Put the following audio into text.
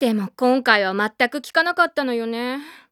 でも今回は全く聞かなかったのよね。